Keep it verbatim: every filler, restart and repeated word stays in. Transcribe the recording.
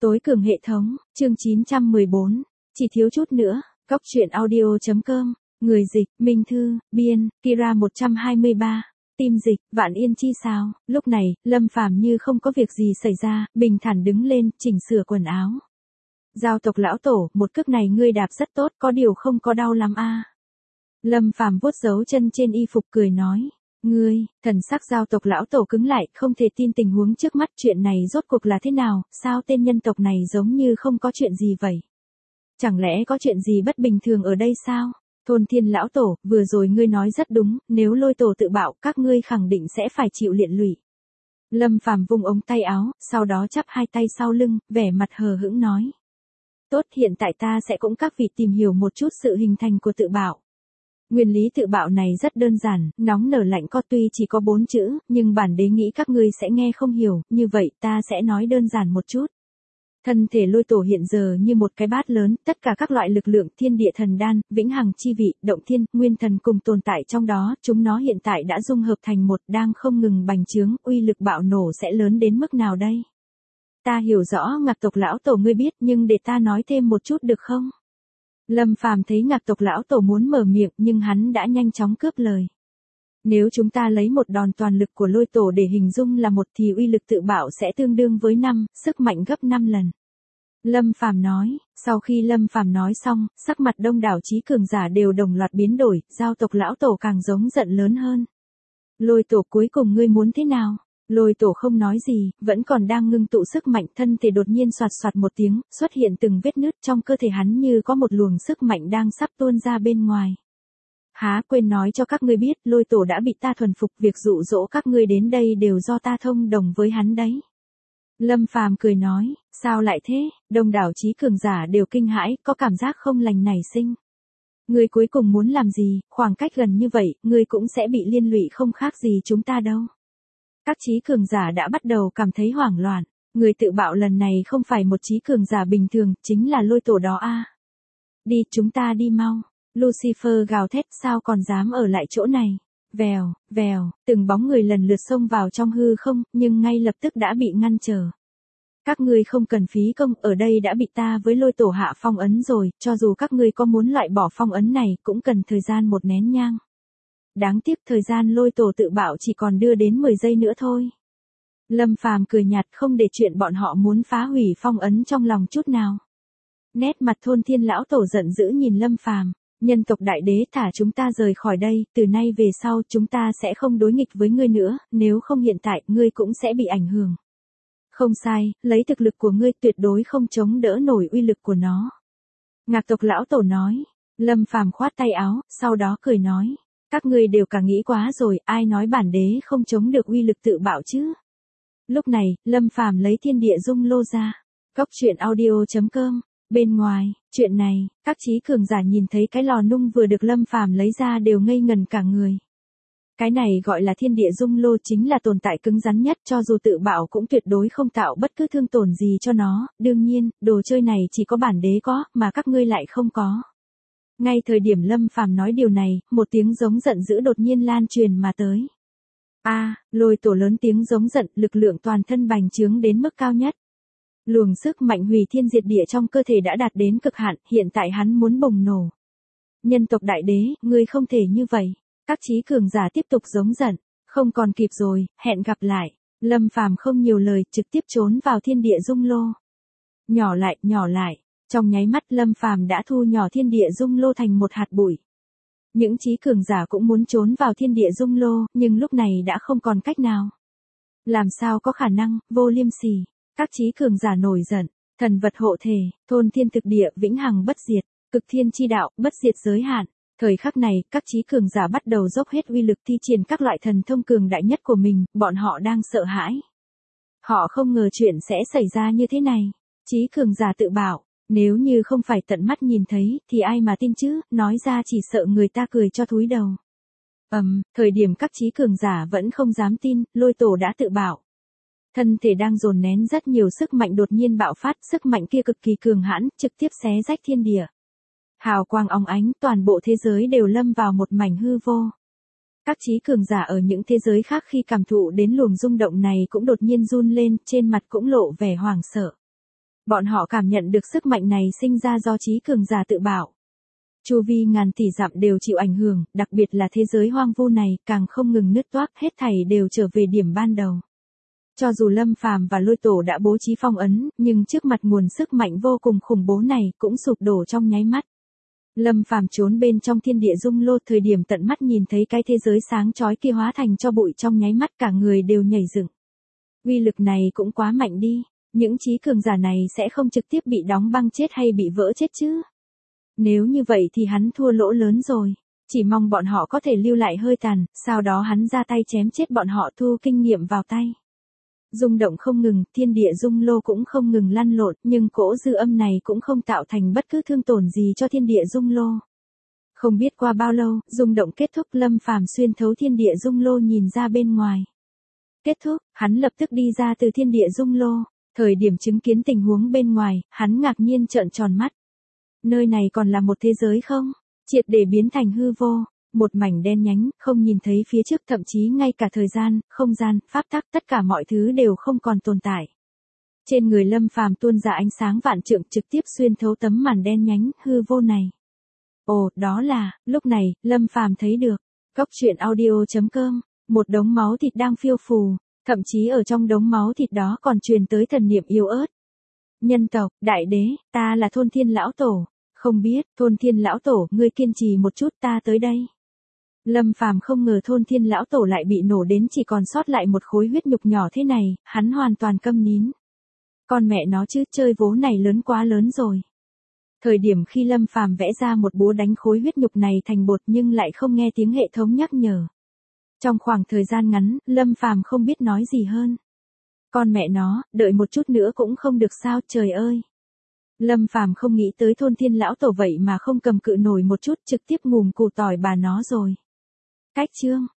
Tối cường hệ thống, chương chín trăm mười bốn, chỉ thiếu chút nữa, Cóc truyện audio.com, người dịch, Minh Thư, biên, Kira một trăm hai mươi ba, tim dịch, Vạn Yên Chi sao, lúc này, Lâm Phàm như không có việc gì xảy ra, bình thản đứng lên, chỉnh sửa quần áo. Giao tộc lão tổ, một cước này ngươi đạp rất tốt, có điều không có đau lắm a. Lâm Phàm vuốt dấu chân trên y phục cười nói. Ngươi, thần sắc giao tộc lão tổ cứng lại, không thể tin tình huống trước mắt, chuyện này rốt cuộc là thế nào, sao tên nhân tộc này giống như không có chuyện gì vậy? Chẳng lẽ có chuyện gì bất bình thường ở đây sao? Thôn Thiên lão tổ, vừa rồi ngươi nói rất đúng, nếu lôi tổ tự bạo, các ngươi khẳng định sẽ phải chịu liện lụy. Lâm Phàm vung ống tay áo, sau đó chắp hai tay sau lưng, vẻ mặt hờ hững nói. Tốt, hiện tại ta sẽ cũng các vị tìm hiểu một chút sự hình thành của tự bạo. Nguyên lý tự bạo này rất đơn giản, nóng nở lạnh co tuy chỉ có bốn chữ, nhưng bản đế nghĩ các ngươi sẽ nghe không hiểu, như vậy ta sẽ nói đơn giản một chút. Thân thể lôi tổ hiện giờ như một cái bát lớn, tất cả các loại lực lượng thiên địa thần đan, vĩnh hằng chi vị, động thiên, nguyên thần cùng tồn tại trong đó, chúng nó hiện tại đã dung hợp thành một, đang không ngừng bành trướng, uy lực bạo nổ sẽ lớn đến mức nào đây? Ta hiểu rõ Ngạc tộc lão tổ ngươi biết, nhưng để ta nói thêm một chút được không? Lâm Phàm thấy Ngạc tộc lão tổ muốn mở miệng nhưng hắn đã nhanh chóng cướp lời. Nếu chúng ta lấy một đòn toàn lực của lôi tổ để hình dung là một thì uy lực tự bạo sẽ tương đương với năm, sức mạnh gấp năm lần. Lâm Phàm nói, sau khi Lâm Phàm nói xong, sắc mặt đông đảo trí cường giả đều đồng loạt biến đổi, giao tộc lão tổ càng giống giận lớn hơn. Lôi tổ cuối cùng ngươi muốn thế nào? Lôi tổ không nói gì, vẫn còn đang ngưng tụ sức mạnh, thân thể đột nhiên soạt soạt một tiếng, xuất hiện từng vết nứt trong cơ thể hắn như có một luồng sức mạnh đang sắp tuôn ra bên ngoài. Há, quên nói cho các ngươi biết, lôi tổ đã bị ta thuần phục, việc dụ dỗ các ngươi đến đây đều do ta thông đồng với hắn đấy. Lâm Phàm cười nói, sao lại thế? Đông đảo trí cường giả đều kinh hãi, có cảm giác không lành nảy sinh. Ngươi cuối cùng muốn làm gì, khoảng cách gần như vậy, ngươi cũng sẽ bị liên lụy không khác gì chúng ta đâu. Các trí cường giả đã bắt đầu cảm thấy hoảng loạn, người tự bạo lần này không phải một trí cường giả bình thường, chính là lôi tổ đó a. Đi, chúng ta đi mau. Lucifer gào thét, sao còn dám ở lại chỗ này. Vèo, vèo, từng bóng người lần lượt xông vào trong hư không, nhưng ngay lập tức đã bị ngăn trở. Các ngươi không cần phí công, ở đây đã bị ta với lôi tổ hạ phong ấn rồi, cho dù các ngươi có muốn loại bỏ phong ấn này, cũng cần thời gian một nén nhang. Đáng tiếc thời gian lôi tổ tự bạo chỉ còn đưa đến mười giây nữa thôi. Lâm Phàm cười nhạt, không để chuyện bọn họ muốn phá hủy phong ấn trong lòng chút nào. Nét mặt Thôn Thiên lão tổ giận dữ nhìn Lâm Phàm, nhân tộc đại đế, thả chúng ta rời khỏi đây, từ nay về sau chúng ta sẽ không đối nghịch với ngươi nữa, nếu không hiện tại ngươi cũng sẽ bị ảnh hưởng. Không sai, lấy thực lực của ngươi tuyệt đối không chống đỡ nổi uy lực của nó. Ngạc tộc lão tổ nói. Lâm Phàm khoát tay áo, sau đó cười nói. Các ngươi đều cả nghĩ quá rồi, ai nói bản đế không chống được uy lực tự bạo chứ? Lúc này, Lâm Phàm lấy thiên địa dung lô ra. Cóc truyện audio.com, bên ngoài, chuyện này, các trí cường giả nhìn thấy cái lò nung vừa được Lâm Phàm lấy ra đều ngây ngần cả người. Cái này gọi là thiên địa dung lô, chính là tồn tại cứng rắn nhất, cho dù tự bạo cũng tuyệt đối không tạo bất cứ thương tổn gì cho nó, đương nhiên, đồ chơi này chỉ có bản đế có, mà các ngươi lại không có. Ngay thời điểm Lâm Phàm nói điều này, một tiếng giống giận dữ đột nhiên lan truyền mà tới. A, à, lôi tổ lớn tiếng giống giận, lực lượng toàn thân bành trướng đến mức cao nhất. Luồng sức mạnh hủy thiên diệt địa trong cơ thể đã đạt đến cực hạn, hiện tại hắn muốn bùng nổ. Nhân tộc đại đế, ngươi không thể như vậy. Các trí cường giả tiếp tục giống giận, không còn kịp rồi, hẹn gặp lại. Lâm Phàm không nhiều lời, trực tiếp trốn vào thiên địa dung lô. Nhỏ lại, nhỏ lại. Trong nháy mắt Lâm Phàm đã thu nhỏ thiên địa dung lô thành một hạt bụi. Những trí cường giả cũng muốn trốn vào thiên địa dung lô, nhưng lúc này đã không còn cách nào. Làm sao có khả năng, vô liêm sỉ. Các trí cường giả nổi giận, thần vật hộ thể, thôn thiên thực địa, vĩnh hằng bất diệt, cực thiên chi đạo, bất diệt giới hạn. Thời khắc này, các trí cường giả bắt đầu dốc hết uy lực thi triển các loại thần thông cường đại nhất của mình, bọn họ đang sợ hãi. Họ không ngờ chuyện sẽ xảy ra như thế này. Trí cường giả tự bảo. Nếu như không phải tận mắt nhìn thấy, thì ai mà tin chứ, nói ra chỉ sợ người ta cười cho thúi đầu. Ầm, um, thời điểm các trí cường giả vẫn không dám tin, lôi tổ đã tự bảo. Thân thể đang dồn nén rất nhiều sức mạnh đột nhiên bạo phát, sức mạnh kia cực kỳ cường hãn, trực tiếp xé rách thiên địa. Hào quang óng ánh, toàn bộ thế giới đều lâm vào một mảnh hư vô. Các trí cường giả ở những thế giới khác khi cảm thụ đến luồng rung động này cũng đột nhiên run lên, trên mặt cũng lộ vẻ hoảng sợ. Bọn họ cảm nhận được sức mạnh này sinh ra do trí cường giả tự bảo. Chu vi ngàn tỷ dặm đều chịu ảnh hưởng, đặc biệt là thế giới hoang vu này, càng không ngừng nứt toác, hết thảy đều trở về điểm ban đầu. Cho dù Lâm Phàm và Lôi Tổ đã bố trí phong ấn, nhưng trước mặt nguồn sức mạnh vô cùng khủng bố này, cũng sụp đổ trong nháy mắt. Lâm Phàm trốn bên trong thiên địa dung lô, thời điểm tận mắt nhìn thấy cái thế giới sáng chói kia hóa thành cho bụi trong nháy mắt, cả người đều nhảy dựng. Uy lực này cũng quá mạnh đi, những trí cường giả này sẽ không trực tiếp bị đóng băng chết hay bị vỡ chết chứ? Nếu như vậy thì hắn thua lỗ lớn rồi, chỉ mong bọn họ có thể lưu lại hơi tàn, sau đó hắn ra tay chém chết bọn họ, thu kinh nghiệm vào tay. Rung động không ngừng, thiên địa dung lô cũng không ngừng lăn lộn, nhưng cỗ dư âm này cũng không tạo thành bất cứ thương tổn gì cho thiên địa dung lô. Không biết qua bao lâu, rung động kết thúc, Lâm Phàm xuyên thấu thiên địa dung lô nhìn ra bên ngoài. Kết thúc, hắn lập tức đi ra từ thiên địa dung lô, thời điểm chứng kiến tình huống bên ngoài, hắn ngạc nhiên trợn tròn mắt. Nơi này còn là một thế giới không? Triệt để biến thành hư vô. Một mảnh đen nhánh, không nhìn thấy phía trước, thậm chí ngay cả thời gian, không gian, pháp tắc, tất cả mọi thứ đều không còn tồn tại. Trên người Lâm Phàm tuôn ra ánh sáng vạn trượng, trực tiếp xuyên thấu tấm màn đen nhánh, hư vô này. Ồ, đó là, lúc này, Lâm Phàm thấy được. Góc truyện audio chấm com, một đống máu thịt đang phiêu phù, thậm chí ở trong đống máu thịt đó còn truyền tới thần niệm yếu ớt. Nhân tộc, đại đế, ta là Thôn Thiên Lão Tổ. Không biết, Thôn Thiên Lão Tổ, ngươi kiên trì một chút, ta tới đây. Lâm Phàm không ngờ Thôn Thiên Lão Tổ lại bị nổ đến chỉ còn sót lại một khối huyết nhục nhỏ thế này, hắn hoàn toàn câm nín. Con mẹ nó chứ, chơi vố này lớn quá lớn rồi. Thời điểm khi Lâm Phàm vẽ ra một búa đánh khối huyết nhục này thành bột nhưng lại không nghe tiếng hệ thống nhắc nhở. Trong khoảng thời gian ngắn, Lâm Phàm không biết nói gì hơn. Con mẹ nó, đợi một chút nữa cũng không được sao, trời ơi. Lâm Phàm không nghĩ tới Thôn Thiên Lão Tổ vậy mà không cầm cự nổi một chút, trực tiếp ngùm củ tỏi bà nó rồi. Cách chương